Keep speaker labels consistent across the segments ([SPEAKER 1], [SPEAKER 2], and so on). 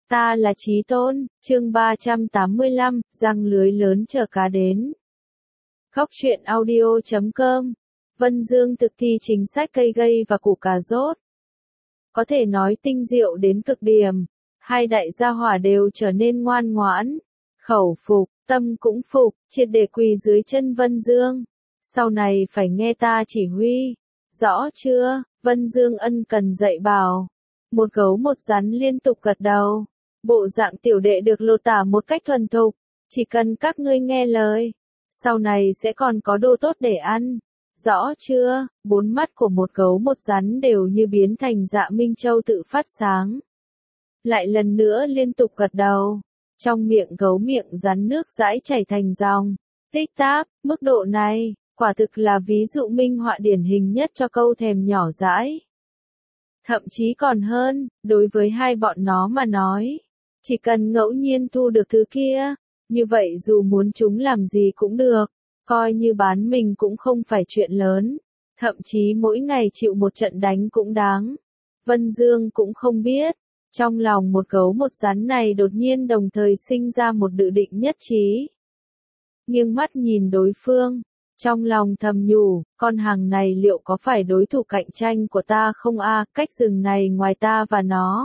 [SPEAKER 1] Ta là Chí Tôn, chương 385, răng lưới lớn chờ cá đến. Góc truyện audio.com. Vân Dương thực thi chính sách cây gây và củ cà rốt. Có thể nói tinh diệu đến cực điểm, hai đại gia hỏa đều trở nên ngoan ngoãn, khẩu phục, tâm cũng phục, triệt để quỳ dưới chân Vân Dương. Sau này phải nghe ta chỉ huy, rõ chưa? Vân Dương ân cần dạy bảo. Một gấu một rắn liên tục gật đầu. Bộ dạng tiểu đệ được lột tả một cách thuần thục, chỉ cần các ngươi nghe lời, sau này sẽ còn có đồ tốt để ăn. Rõ chưa? Bốn mắt của một gấu một rắn đều như biến thành dạ Minh Châu tự phát sáng. Lại lần nữa liên tục gật đầu. Trong miệng gấu miệng rắn nước dãi chảy thành dòng. Tích tắc, mức độ này, quả thực là ví dụ minh họa điển hình nhất cho câu thèm nhỏ dãi. Thậm chí còn hơn, đối với hai bọn nó mà nói, chỉ cần ngẫu nhiên thu được thứ kia, như vậy dù muốn chúng làm gì cũng được, coi như bán mình cũng không phải chuyện lớn, thậm chí mỗi ngày chịu một trận đánh cũng đáng. Vân Dương cũng không biết, trong lòng một gấu một rắn này đột nhiên đồng thời sinh ra một dự định nhất trí. Nghiêng mắt nhìn đối phương, trong lòng thầm nhủ, con hàng này liệu có phải đối thủ cạnh tranh của ta không a? Cách rừng này ngoài ta và nó,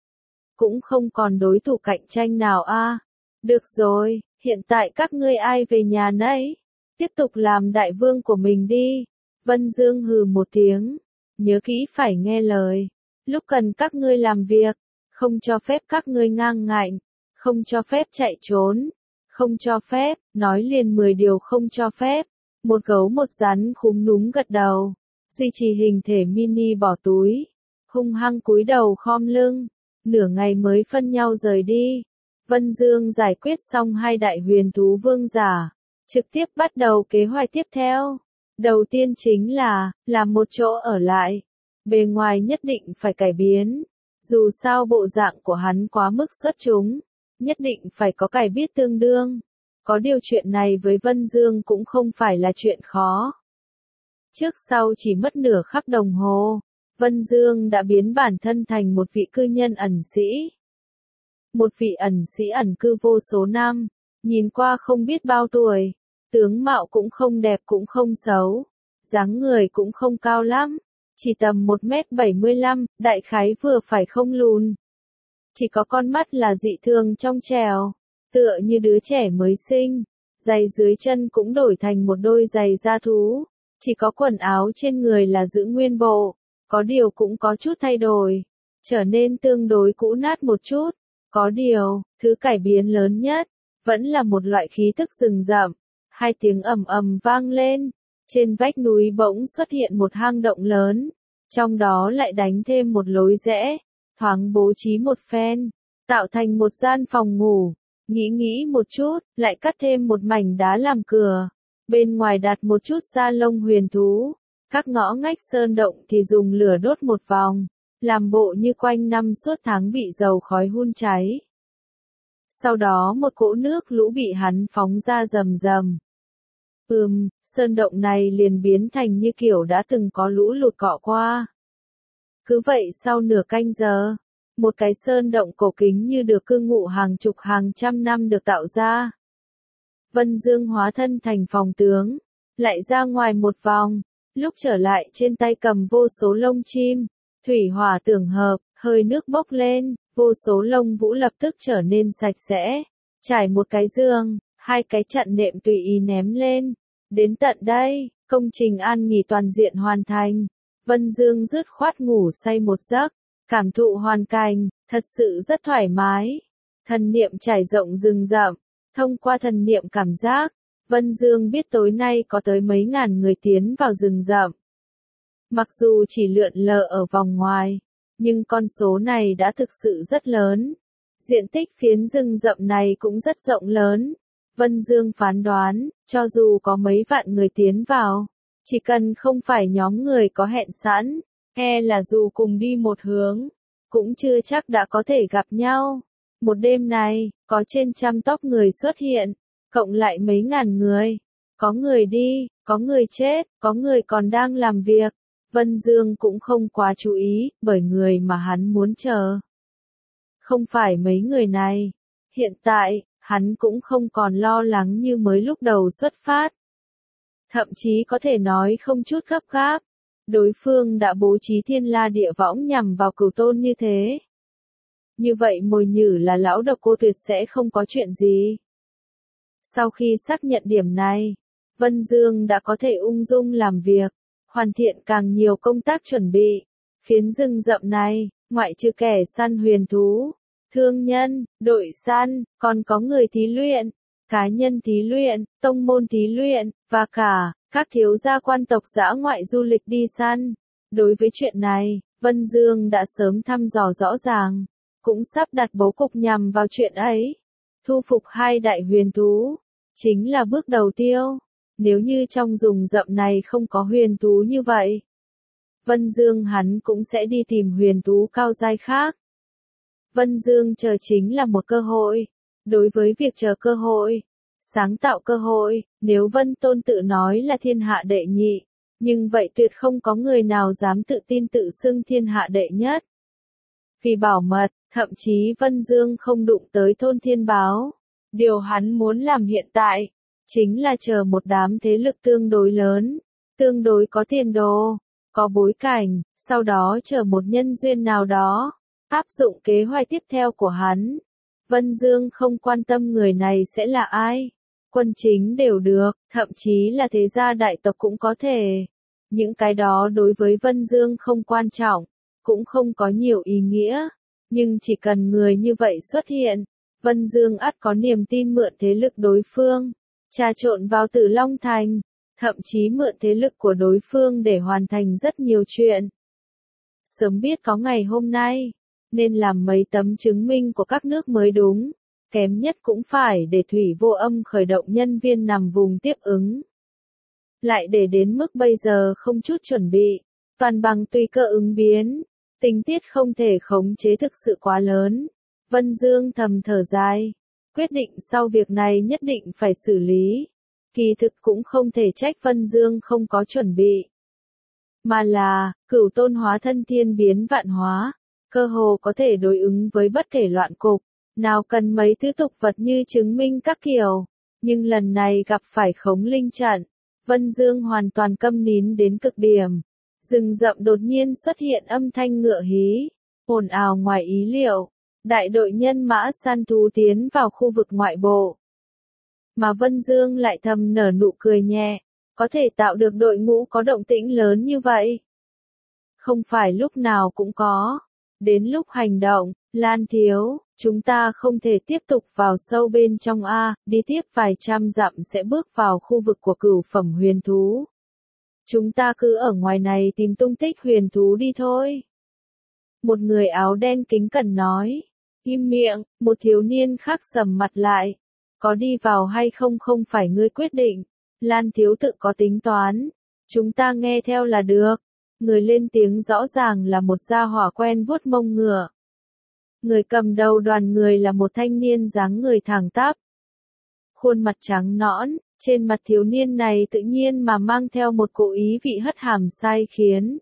[SPEAKER 1] cũng không còn đối thủ cạnh tranh nào a. Được rồi, hiện tại các ngươi ai về nhà nấy, tiếp tục làm đại vương của mình đi. Vân Dương hừ một tiếng, nhớ kỹ phải nghe lời, lúc cần các ngươi làm việc, không cho phép các ngươi ngang ngạnh, không cho phép chạy trốn, không cho phép, nói liền 10 điều không cho phép. Một gấu một rắn khúm núm gật đầu, duy trì hình thể mini bỏ túi, hung hăng cúi đầu khom lưng, nửa ngày mới phân nhau rời đi. Vân Dương giải quyết xong hai đại huyền thú vương giả, trực tiếp bắt đầu kế hoạch tiếp theo. Đầu tiên chính là, làm một chỗ ở lại, bề ngoài nhất định phải cải biến, dù sao bộ dạng của hắn quá mức xuất chúng, nhất định phải có cải biết tương đương. Có điều chuyện này với Vân Dương cũng không phải là chuyện khó. Trước sau chỉ mất nửa khắc đồng hồ, Vân Dương đã biến bản thân thành một vị cư nhân ẩn sĩ. Một vị ẩn sĩ ẩn cư vô số năm, nhìn qua không biết bao tuổi, tướng mạo cũng không đẹp cũng không xấu, dáng người cũng không cao lắm, chỉ tầm 1m75, đại khái vừa phải không lùn. Chỉ có con mắt là dị thường trong trẻo, tựa như đứa trẻ mới sinh, giày dưới chân cũng đổi thành một đôi giày da thú, chỉ có quần áo trên người là giữ nguyên bộ, có điều cũng có chút thay đổi, trở nên tương đối cũ nát một chút. Có điều, thứ cải biến lớn nhất, vẫn là một loại khí thức rừng rậm. Hai tiếng ầm ầm vang lên, trên vách núi bỗng xuất hiện một hang động lớn, trong đó lại đánh thêm một lối rẽ, thoáng bố trí một phen, tạo thành một gian phòng ngủ. Nghĩ một chút, lại cắt thêm một mảnh đá làm cửa, bên ngoài đặt một chút da lông huyền thú, các ngõ ngách sơn động thì dùng lửa đốt một vòng, làm bộ như quanh năm suốt tháng bị dầu khói hun cháy. Sau đó một cỗ nước lũ bị hắn phóng ra rầm rầm. Sơn động này liền biến thành như kiểu đã từng có lũ lụt cọ qua. Cứ vậy sau nửa canh giờ, một cái sơn động cổ kính như được cư ngụ hàng chục hàng trăm năm được tạo ra. Vân Dương hóa thân thành phòng tướng, lại ra ngoài một vòng, lúc trở lại trên tay cầm vô số lông chim, thủy hỏa tưởng hợp, hơi nước bốc lên, vô số lông vũ lập tức trở nên sạch sẽ, trải một cái giường, hai cái chặn nệm tùy ý ném lên. Đến tận đây, công trình an nghỉ toàn diện hoàn thành. Vân Dương dứt khoát ngủ say một giấc, cảm thụ hoàn cảnh, thật sự rất thoải mái. Thần niệm trải rộng rừng rậm, thông qua thần niệm cảm giác, Vân Dương biết tối nay có tới mấy ngàn người tiến vào rừng rậm. Mặc dù chỉ lượn lờ ở vòng ngoài, nhưng con số này đã thực sự rất lớn. Diện tích phiến rừng rậm này cũng rất rộng lớn. Vân Dương phán đoán, cho dù có mấy vạn người tiến vào, chỉ cần không phải nhóm người có hẹn sẵn, hay là dù cùng đi một hướng, cũng chưa chắc đã có thể gặp nhau. Một đêm này, có trên 100 tóc người xuất hiện, cộng lại mấy ngàn người. Có người đi, có người chết, có người còn đang làm việc. Vân Dương cũng không quá chú ý, bởi người mà hắn muốn chờ Không phải mấy người này. Hiện tại, hắn cũng không còn lo lắng như mới lúc đầu xuất phát. Thậm chí có thể nói không chút gấp gáp. Đối phương đã bố trí thiên la địa võng nhằm vào Cửu Tôn như thế. Như vậy mồi nhử là lão độc cô tuyệt sẽ không có chuyện gì. Sau khi xác nhận điểm này, Vân Dương đã có thể ung dung làm việc, hoàn thiện càng nhiều công tác chuẩn bị. Phiến rừng rậm này, ngoại trừ kẻ săn huyền thú, thương nhân, đội săn, còn có người thí luyện, cá nhân thí luyện, tông môn thí luyện, và cả các thiếu gia quan tộc dã ngoại du lịch đi săn. Đối với chuyện này, Vân Dương đã sớm thăm dò rõ ràng, cũng sắp đặt bố cục nhằm vào chuyện ấy. Thu phục 2 đại huyền thú, chính là bước đầu tiêu. Nếu như trong rừng rậm này không có huyền thú như vậy, Vân Dương hắn cũng sẽ đi tìm huyền thú cao giai khác. Vân Dương chờ chính là một cơ hội. Đối với việc chờ cơ hội, sáng tạo cơ hội, nếu Vân Tôn tự nói là thiên hạ đệ nhị, nhưng vậy tuyệt không có người nào dám tự tin tự xưng thiên hạ đệ nhất. Vì bảo mật, thậm chí Vân Dương không đụng tới thôn thiên báo. Điều hắn muốn làm hiện tại, chính là chờ một đám thế lực tương đối lớn, tương đối có tiền đồ, có bối cảnh, sau đó chờ một nhân duyên nào đó, áp dụng kế hoạch tiếp theo của hắn. Vân Dương không quan tâm người này sẽ là ai, quân chính đều được, thậm chí là thế gia đại tộc cũng có thể. Những cái đó đối với Vân Dương không quan trọng, cũng không có nhiều ý nghĩa, nhưng chỉ cần người như vậy xuất hiện, Vân Dương ắt có niềm tin mượn thế lực đối phương, trà trộn vào Tử Long Thành, thậm chí mượn thế lực của đối phương để hoàn thành rất nhiều chuyện. Sớm biết có ngày hôm nay, nên làm mấy tấm chứng minh của các nước mới đúng, kém nhất cũng phải để Thủy Vô Âm khởi động nhân viên nằm vùng tiếp ứng. Lại để đến mức bây giờ không chút chuẩn bị, toàn bằng tùy cơ ứng biến, tình tiết không thể khống chế thực sự quá lớn. Vân Dương thầm thở dài, quyết định sau việc này nhất định phải xử lý. Kỳ thực cũng không thể trách Vân Dương không có chuẩn bị, mà là, Cửu Tôn hóa thân thiên biến vạn hóa, cơ hồ có thể đối ứng với bất kể loạn cục, nào cần mấy thứ tục vật như chứng minh các kiểu, nhưng lần này gặp phải khống linh trận, Vân Dương hoàn toàn câm nín đến cực điểm. Rừng rậm đột nhiên xuất hiện âm thanh ngựa hí, ồn ào ngoài ý liệu, đại đội nhân mã săn thú tiến vào khu vực ngoại bộ. Mà Vân Dương lại thầm nở nụ cười nhẹ, có thể tạo được đội ngũ có động tĩnh lớn như vậy. Không phải lúc nào cũng có. Đến lúc hành động, Lan thiếu, chúng ta không thể tiếp tục vào sâu bên trong A, đi tiếp vài trăm dặm sẽ bước vào khu vực của cửu phẩm huyền thú. Chúng ta cứ ở ngoài này tìm tung tích huyền thú đi thôi. Một người áo đen kính cẩn nói. Im miệng, một thiếu niên khác sầm mặt lại. Có đi vào hay không không phải ngươi quyết định. Lan thiếu tự có tính toán. Chúng ta nghe theo là được. Người lên tiếng rõ ràng là một gia hỏa quen vuốt mông ngựa. Người cầm đầu đoàn người là một thanh niên dáng người thẳng tắp. Khuôn mặt trắng nõn, trên mặt thiếu niên này tự nhiên mà mang theo một cỗ ý vị hất hàm sai khiến.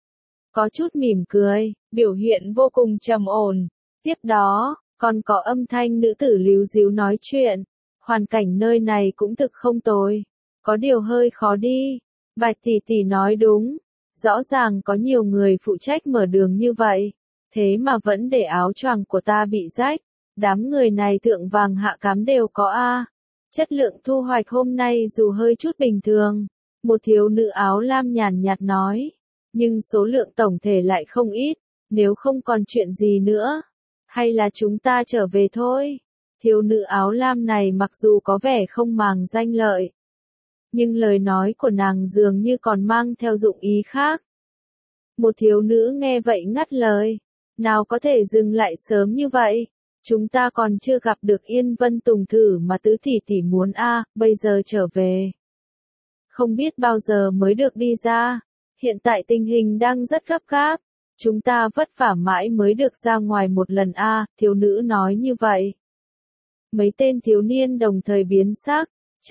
[SPEAKER 1] Có chút mỉm cười, biểu hiện vô cùng trầm ổn. Tiếp đó, còn có âm thanh nữ tử líu díu nói chuyện. Hoàn cảnh nơi này cũng thực không tồi. Có điều hơi khó đi. Bạch tỷ tỷ nói đúng. Rõ ràng có nhiều người phụ trách mở đường như vậy. Thế mà vẫn để áo choàng của ta bị rách. Đám người này thượng vàng hạ cám đều có a. Chất lượng thu hoạch hôm nay dù hơi chút bình thường. Một thiếu nữ áo lam nhàn nhạt nói. Nhưng số lượng tổng thể lại không ít. Nếu không còn chuyện gì nữa. Hay là chúng ta trở về thôi. Thiếu nữ áo lam này mặc dù có vẻ không màng danh lợi. Nhưng lời nói của nàng dường như còn mang theo dụng ý khác. Một thiếu nữ nghe vậy ngắt lời. Nào có thể dừng lại sớm như vậy. Chúng ta còn chưa gặp được Yên Vân Tùng thử mà tứ tỷ tỷ muốn bây giờ trở về. Không biết bao giờ mới được đi ra. Hiện tại tình hình đang rất gấp gáp. Chúng ta vất vả mãi mới được ra ngoài một lần thiếu nữ nói như vậy. Mấy tên thiếu niên đồng thời biến sắc.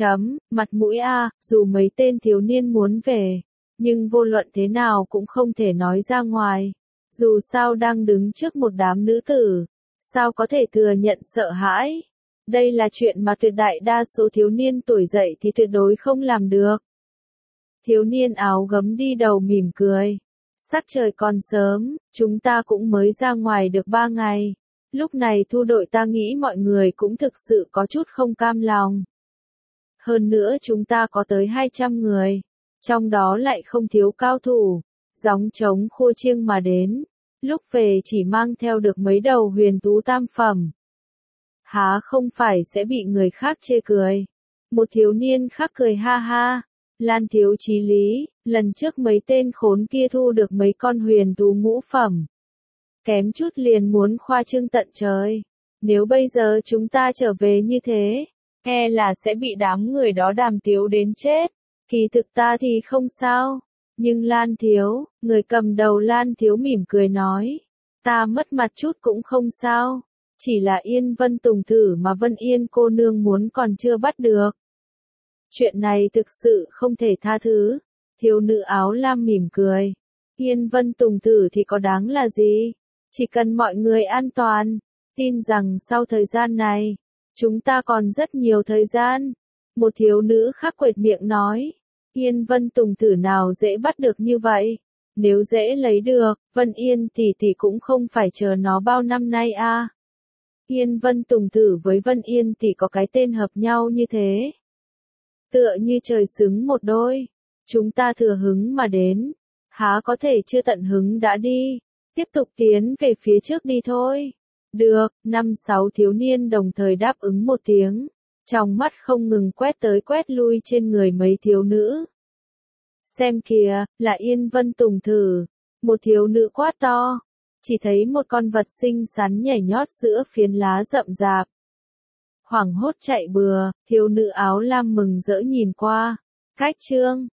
[SPEAKER 1] Mặt mũi dù mấy tên thiếu niên muốn về. Nhưng vô luận thế nào cũng không thể nói ra ngoài. Dù sao đang đứng trước một đám nữ tử. Sao có thể thừa nhận sợ hãi? Đây là chuyện mà tuyệt đại đa số thiếu niên tuổi dậy thì tuyệt đối không làm được. Thiếu niên áo gấm đi đầu mỉm cười. Sắc trời còn sớm, chúng ta cũng mới ra ngoài được 3 ngày. Lúc này thu đội ta nghĩ mọi người cũng thực sự có chút không cam lòng. Hơn nữa chúng ta có tới 200 người. Trong đó lại không thiếu cao thủ. Gióng trống khua chiêng mà đến. Lúc về chỉ mang theo được mấy đầu huyền tú tam phẩm. Há không phải sẽ bị người khác chê cười. Một thiếu niên khác cười ha ha. Lan thiếu chí lý, lần trước mấy tên khốn kia thu được mấy con huyền tú ngũ phẩm. Kém chút liền muốn khoa trương tận trời. Nếu bây giờ chúng ta trở về như thế, e là sẽ bị đám người đó đàm tiếu đến chết. Kỳ thực ta thì không sao. Nhưng Lan thiếu, người cầm đầu Lan thiếu mỉm cười nói. Ta mất mặt chút cũng không sao. Chỉ là Yên Vân Tùng thử mà Vân Yên cô nương muốn còn chưa bắt được. Chuyện này thực sự không thể tha thứ. Thiếu nữ áo lam mỉm cười. Yên Vân Tùng thử thì có đáng là gì? Chỉ cần mọi người an toàn. Tin rằng sau thời gian này, chúng ta còn rất nhiều thời gian. Một thiếu nữ khác quệt miệng nói. Yên Vân Tùng thử nào dễ bắt được như vậy? Nếu dễ lấy được, Vân Yên tỷ tỷ cũng không phải chờ nó bao năm nay à. Yên Vân Tùng thử với Vân Yên tỷ có cái tên hợp nhau như thế. Tựa như trời xứng một đôi. Chúng ta thừa hứng mà đến. Há có thể chưa tận hứng đã đi. Tiếp tục tiến về phía trước đi thôi. Được, 5-6 thiếu niên đồng thời đáp ứng một tiếng. Trong mắt không ngừng quét tới quét lui trên người mấy thiếu nữ. Xem kìa, là Yên Vân Tùng thử. Một thiếu nữ quát to. Chỉ thấy một con vật xinh xắn nhảy nhót giữa phiến lá rậm rạp. Hoảng hốt chạy bừa, thiếu nữ áo lam mừng rỡ nhìn qua. Cách chương